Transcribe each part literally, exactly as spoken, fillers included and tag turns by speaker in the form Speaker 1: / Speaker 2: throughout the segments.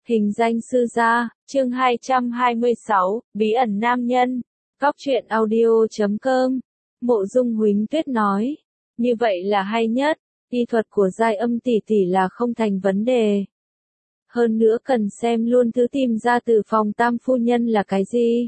Speaker 1: Hình danh sư gia, chương hai trăm hai mươi sáu, bí ẩn nam nhân. Cóc truyện audio chấm com. Mộ Dung Huỳnh Tuyết nói, như vậy là hay nhất, y thuật của giai âm tỷ tỷ là không thành vấn đề. Hơn nữa cần xem luôn thứ tìm ra từ phòng tam phu nhân là cái gì.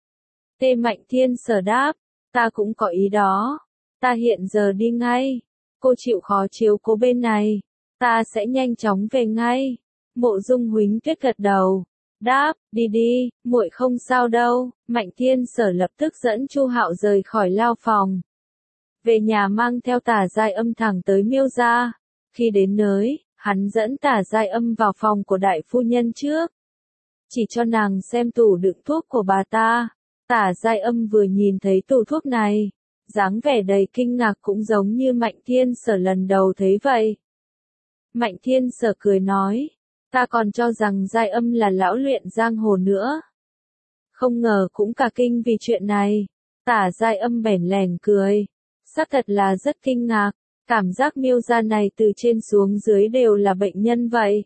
Speaker 1: Tê Mạnh Thiên Sở đáp, ta cũng có ý đó, ta hiện giờ đi ngay, cô chịu khó chiếu cố bên này, ta sẽ nhanh chóng về ngay. Mộ Dung Huỳnh Tuyết gật đầu, đáp, đi đi, muội không sao đâu. Mạnh Thiên Sở lập tức dẫn Chu Hạo rời khỏi lao phòng. Về nhà mang theo Tả Giai Âm thẳng tới Miêu gia. Khi đến nơi, hắn dẫn Tả Giai Âm vào phòng của đại phu nhân trước. Chỉ cho nàng xem tủ đựng thuốc của bà ta. Tả Giai Âm vừa nhìn thấy tủ thuốc này, dáng vẻ đầy kinh ngạc cũng giống như Mạnh Thiên Sở lần đầu thấy vậy. Mạnh Thiên Sở cười nói, ta còn cho rằng Giai Âm là lão luyện giang hồ nữa. Không ngờ cũng cả kinh vì chuyện này. Tả Giai Âm bẽn lẽn cười, xác thật là rất kinh ngạc, cảm giác Miêu gia này từ trên xuống dưới đều là bệnh nhân vậy.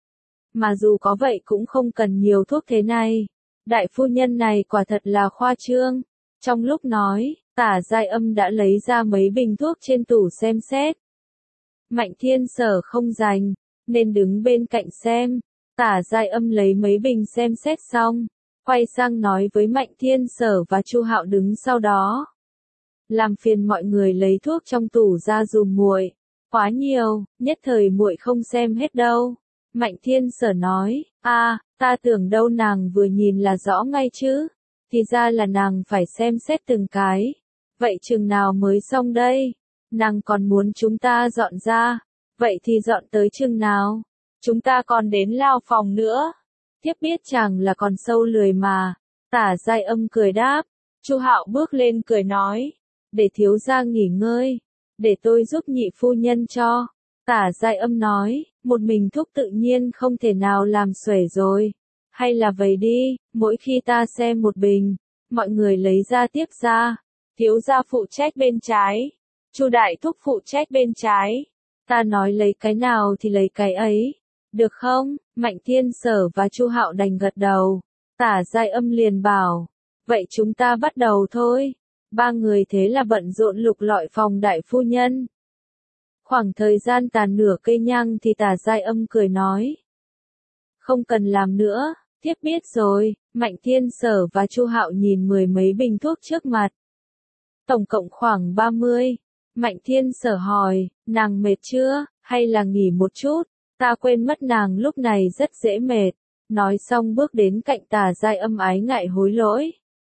Speaker 1: Mà dù có vậy cũng không cần nhiều thuốc thế này. Đại phu nhân này quả thật là khoa trương. Trong lúc nói, Tả Giai Âm đã lấy ra mấy bình thuốc trên tủ xem xét. Mạnh Thiên Sở không rảnh, nên đứng bên cạnh xem. Tả Giai Âm lấy mấy bình xem xét xong, quay sang nói với Mạnh Thiên Sở và Chu Hạo đứng sau đó. Làm phiền mọi người lấy thuốc trong tủ ra dùm muội, quá nhiều, nhất thời muội không xem hết đâu. Mạnh Thiên Sở nói, a, ta tưởng đâu nàng vừa nhìn là rõ ngay chứ, thì ra là nàng phải xem xét từng cái. Vậy chừng nào mới xong đây? Nàng còn muốn chúng ta dọn ra, vậy thì dọn tới chừng nào? Chúng ta còn đến lao phòng nữa. Tiếp biết chàng là còn sâu lười mà. Tả Giai Âm cười đáp. Chu Hạo bước lên cười nói, để thiếu gia nghỉ ngơi, để tôi giúp nhị phu nhân cho. Tả Giai Âm nói, một mình thuốc tự nhiên không thể nào làm xuể rồi. Hay là vậy đi, mỗi khi ta xem một bình, mọi người lấy ra tiếp ra. Thiếu gia phụ trách bên trái, Chu đại thúc phụ trách bên trái. Ta nói lấy cái nào thì lấy cái ấy, được không? Mạnh Thiên Sở và Chu Hạo đành gật đầu. Tả Giai Âm liền bảo, vậy chúng ta bắt đầu thôi. Ba người thế là bận rộn lục lọi phòng đại phu nhân. Khoảng thời gian tàn nửa cây nhang thì Tả Giai Âm cười nói, không cần làm nữa, tiếp biết rồi. Mạnh Thiên Sở và Chu Hạo nhìn mười mấy bình thuốc trước mặt, tổng cộng khoảng ba mươi. Mạnh Thiên Sở hỏi, nàng mệt chưa, hay là nghỉ một chút? Ta quên mất nàng lúc này rất dễ mệt. Nói xong bước đến cạnh Tả Giai Âm ái ngại hối lỗi.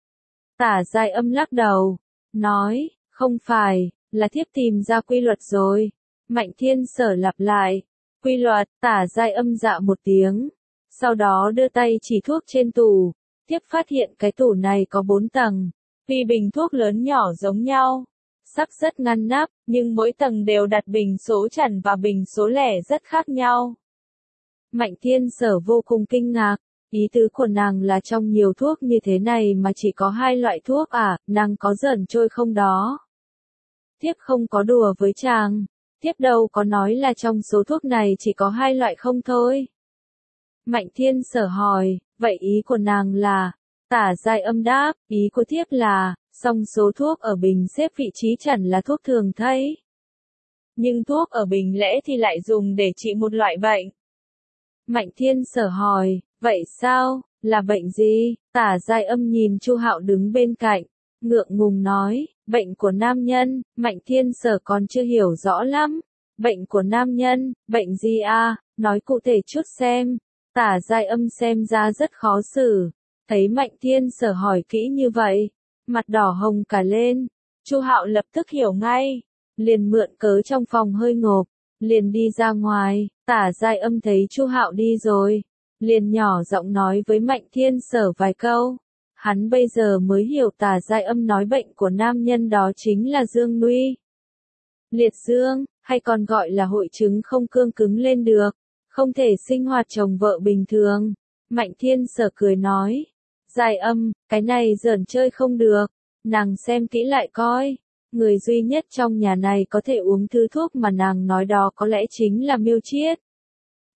Speaker 1: Tả Giai Âm lắc đầu, nói, không phải, là thiếp tìm ra quy luật rồi. Mạnh Thiên Sở lặp lại, quy luật. Tả Giai Âm dạ một tiếng, sau đó đưa tay chỉ thuốc trên tủ. Tiếp phát hiện cái tủ này có bốn tầng, vì bình thuốc lớn nhỏ giống nhau, sắc rất ngăn nắp, nhưng mỗi tầng đều đặt bình số chẵn và bình số lẻ rất khác nhau. Mạnh Thiên Sở vô cùng kinh ngạc, ý tứ của nàng là trong nhiều thuốc như thế này mà chỉ có hai loại thuốc à, nàng có giỡn trôi không đó? Thiếp không có đùa với chàng, thiếp đâu có nói là trong số thuốc này chỉ có hai loại không thôi. Mạnh Thiên Sở hỏi, vậy ý của nàng là? Tả Giai Âm đáp, ý của thiếp là, song số thuốc ở bình xếp vị trí chẵn là thuốc thường thấy, nhưng thuốc ở bình lẻ thì lại dùng để trị một loại bệnh. Mạnh Thiên Sở hỏi, vậy sao, là bệnh gì? Tả Giai Âm nhìn Chu Hạo đứng bên cạnh, ngượng ngùng nói, bệnh của nam nhân. Mạnh Thiên Sở còn chưa hiểu rõ lắm. Bệnh của nam nhân, bệnh gì à, nói cụ thể chút xem. Tả Giai Âm xem ra rất khó xử, thấy Mạnh Thiên Sở hỏi kỹ như vậy, mặt đỏ hồng cả lên. Chu Hạo lập tức hiểu ngay, liền mượn cớ trong phòng hơi ngộp, liền đi ra ngoài. Tả Giai Âm thấy Chu Hạo đi rồi, liền nhỏ giọng nói với Mạnh Thiên Sở vài câu. Hắn bây giờ mới hiểu Tả Giai Âm nói bệnh của nam nhân đó chính là dương nguy. Liệt dương, hay còn gọi là hội chứng không cương cứng lên được, không thể sinh hoạt chồng vợ bình thường. Mạnh Thiên Sở cười nói, Giai Âm, cái này giỡn chơi không được, nàng xem kỹ lại coi. Người duy nhất trong nhà này có thể uống thứ thuốc mà nàng nói đó có lẽ chính là Miêu Chiết.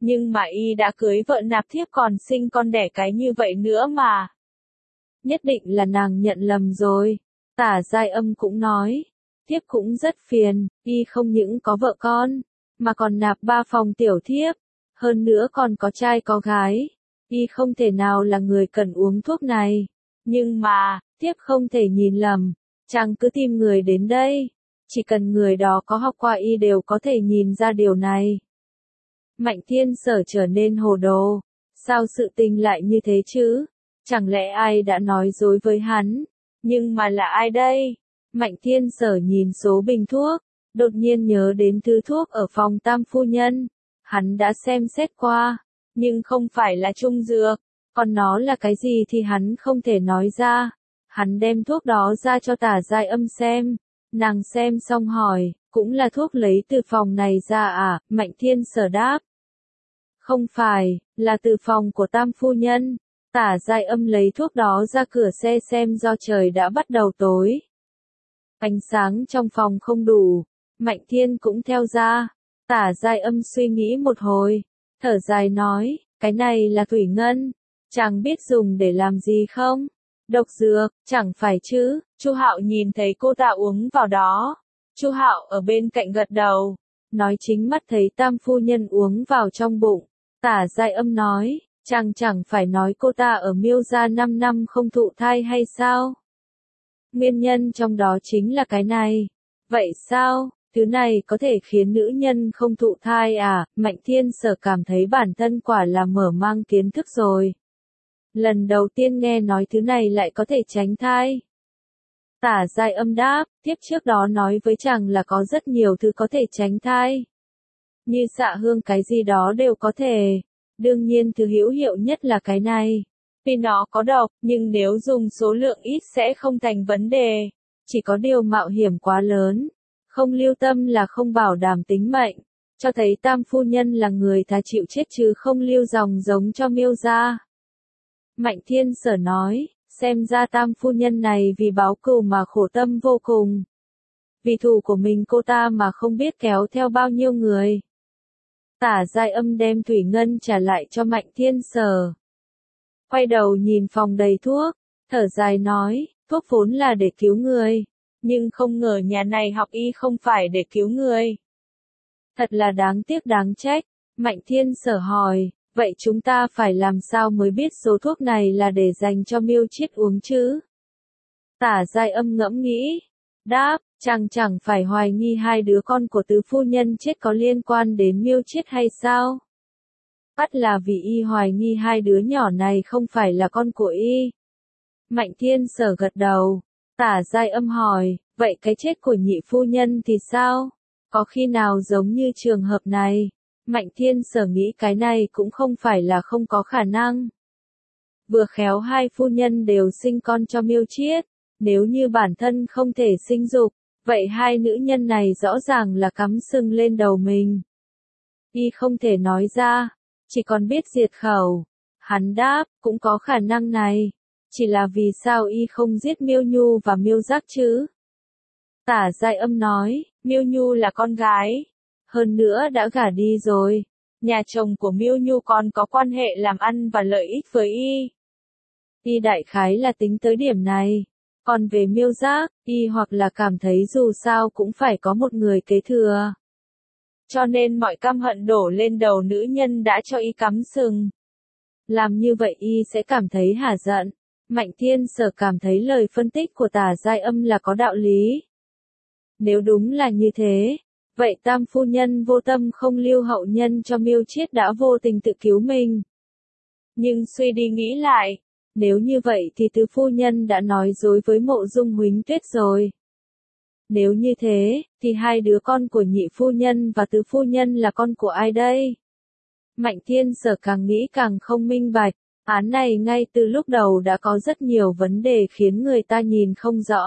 Speaker 1: Nhưng mà y đã cưới vợ nạp thiếp còn sinh con đẻ cái như vậy nữa mà. Nhất định là nàng nhận lầm rồi. Tả Giai Âm cũng nói. Thiếp cũng rất phiền, y không những có vợ con, mà còn nạp ba phòng tiểu thiếp. Hơn nữa còn có trai có gái. Y không thể nào là người cần uống thuốc này. Nhưng mà, thiếp không thể nhìn lầm. Chàng cứ tìm người đến đây. Chỉ cần người đó có học qua y đều có thể nhìn ra điều này. Mạnh Thiên Sở trở nên hồ đồ. Sao sự tình lại như thế chứ? Chẳng lẽ ai đã nói dối với hắn? Nhưng mà là ai đây? Mạnh Thiên Sở nhìn số bình thuốc, đột nhiên nhớ đến thứ thuốc ở phòng Tam phu nhân. Hắn đã xem xét qua, nhưng không phải là trung dược, còn nó là cái gì thì hắn không thể nói ra. Hắn đem thuốc đó ra cho Tả Giai Âm xem, nàng xem xong hỏi, cũng là thuốc lấy từ phòng này ra à? Mạnh Thiên Sở đáp. Không phải, là từ phòng của Tam phu nhân. Tả Giai Âm lấy thuốc đó ra cửa xe xem do trời đã bắt đầu tối. Ánh sáng trong phòng không đủ, Mạnh Thiên cũng theo ra. Tả Giai Âm suy nghĩ một hồi, thở dài nói, cái này là thủy ngân, chàng biết dùng để làm gì không? Độc dược, chẳng phải chứ? Chu Hạo nhìn thấy cô ta uống vào đó. Chu Hạo ở bên cạnh gật đầu, nói chính mắt thấy Tam phu nhân uống vào trong bụng. Tả Giai Âm nói, chàng chẳng phải nói cô ta ở Miêu gia năm năm không thụ thai hay sao? Nguyên nhân trong đó chính là cái này. Vậy sao? Thứ này có thể khiến nữ nhân không thụ thai à? Mạnh Thiên Sở cảm thấy bản thân quả là mở mang kiến thức rồi. Lần đầu tiên nghe nói thứ này lại có thể tránh thai. Tả Giai Âm đáp, tiếp trước đó nói với chàng là có rất nhiều thứ có thể tránh thai. Như xạ hương cái gì đó đều có thể. Đương nhiên thứ hữu hiệu nhất là cái này. Vì nó có độc, nhưng nếu dùng số lượng ít sẽ không thành vấn đề. Chỉ có điều mạo hiểm quá lớn. Không lưu tâm là không bảo đảm tính mệnh. Cho thấy Tam phu nhân là người thà chịu chết chứ không lưu dòng giống cho Miêu gia. Mạnh Thiên Sở nói, xem ra Tam phu nhân này vì báo cừu mà khổ tâm vô cùng. Vì thù của mình cô ta mà không biết kéo theo bao nhiêu người. Tả Giai Âm đem thủy ngân trả lại cho Mạnh Thiên Sở. Quay đầu nhìn phòng đầy thuốc, thở dài nói, thuốc vốn là để cứu người, nhưng không ngờ nhà này học y không phải để cứu người. Thật là đáng tiếc đáng trách. Mạnh Thiên Sở hỏi, vậy chúng ta phải làm sao mới biết số thuốc này là để dành cho Miêu Chiết uống chứ? Tả Giai Âm ngẫm nghĩ, đáp, chàng chẳng phải hoài nghi hai đứa con của tứ phu nhân chết có liên quan đến Miêu Chiết hay sao? Bắt là vì y hoài nghi hai đứa nhỏ này không phải là con của y. Mạnh Thiên Sở gật đầu. Tả Giai Âm hỏi, vậy cái chết của nhị phu nhân thì sao? Có khi nào giống như trường hợp này? Mạnh Thiên Sở nghĩ cái này cũng không phải là không có khả năng. Vừa khéo hai phu nhân đều sinh con cho Miêu Chiết. Nếu như bản thân không thể sinh dục, vậy hai nữ nhân này rõ ràng là cắm sừng lên đầu mình. Y không thể nói ra, chỉ còn biết diệt khẩu. Hắn đáp, cũng có khả năng này. Chỉ là vì sao y không giết Miêu Nhu và Miêu Giác chứ? Tả Giai Âm nói, Miêu Nhu là con gái. Hơn nữa đã gả đi rồi. Nhà chồng của Miêu Nhu còn có quan hệ làm ăn và lợi ích với y. Y đại khái là tính tới điểm này. Còn về Miêu Giác, y hoặc là cảm thấy dù sao cũng phải có một người kế thừa. Cho nên mọi căm hận đổ lên đầu nữ nhân đã cho y cắm sừng. Làm như vậy y sẽ cảm thấy hả giận. Mạnh Thiên Sở cảm thấy lời phân tích của Tả Giai Âm là có đạo lý. Nếu đúng là như thế, vậy Tam phu nhân vô tâm không lưu hậu nhân cho Miêu Chiết đã vô tình tự cứu mình. Nhưng suy đi nghĩ lại, nếu như vậy thì tứ phu nhân đã nói dối với Mộ Dung Huỳnh Tuyết rồi. Nếu như thế, thì hai đứa con của nhị phu nhân và tứ phu nhân là con của ai đây? Mạnh Thiên Sở càng nghĩ càng không minh bạch. Án này ngay từ lúc đầu đã có rất nhiều vấn đề khiến người ta nhìn không rõ.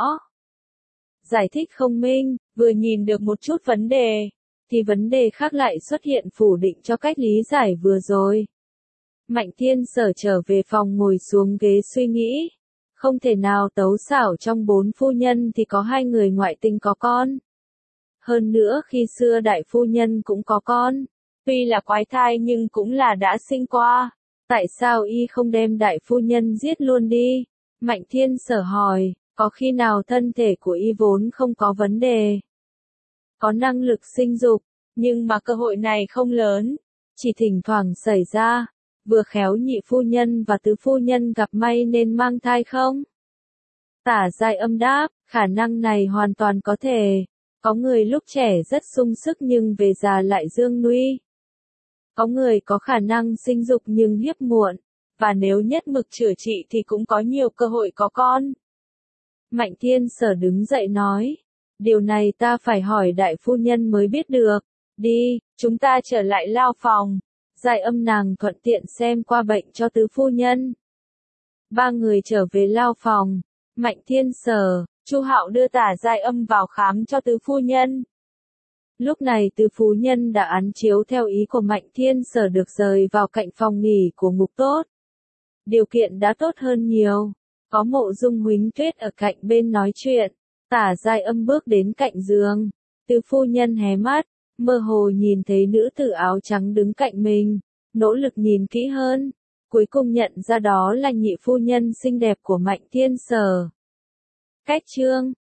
Speaker 1: Giải thích không minh, vừa nhìn được một chút vấn đề, thì vấn đề khác lại xuất hiện phủ định cho cách lý giải vừa rồi. Mạnh Thiên Sở trở về phòng ngồi xuống ghế suy nghĩ. Không thể nào tấu xảo trong bốn phu nhân thì có hai người ngoại tình có con. Hơn nữa khi xưa đại phu nhân cũng có con. Tuy là quái thai nhưng cũng là đã sinh qua. Tại sao y không đem đại phu nhân giết luôn đi? Mạnh Thiên Sở hỏi, có khi nào thân thể của y vốn không có vấn đề? Có năng lực sinh dục, nhưng mà cơ hội này không lớn, chỉ thỉnh thoảng xảy ra, vừa khéo nhị phu nhân và tứ phu nhân gặp may nên mang thai không? Tả Giai Âm đáp, khả năng này hoàn toàn có thể. Có người lúc trẻ rất sung sức nhưng về già lại dương nuy. Có người có khả năng sinh dục nhưng hiếp muộn, và nếu nhất mực chữa trị thì cũng có nhiều cơ hội có con. Mạnh Thiên Sở đứng dậy nói, điều này ta phải hỏi đại phu nhân mới biết được. Đi, chúng ta trở lại lao phòng. Giai Âm nàng thuận tiện xem qua bệnh cho tứ phu nhân. Ba người trở về lao phòng. Mạnh Thiên Sở, Chu Hạo đưa Tả Giai Âm vào khám cho tứ phu nhân. Lúc này tứ phu nhân đã án chiếu theo ý của Mạnh Thiên Sở được rời vào cạnh phòng nghỉ của Ngục Tốt. Điều kiện đã tốt hơn nhiều. Có Mộ Dung Huỳnh Tuyết ở cạnh bên nói chuyện. Tả Giai Âm bước đến cạnh giường. Tứ phu nhân hé mắt, mơ hồ nhìn thấy nữ tử áo trắng đứng cạnh mình, nỗ lực nhìn kỹ hơn. Cuối cùng nhận ra đó là nhị phu nhân xinh đẹp của Mạnh Thiên Sở. Cách chương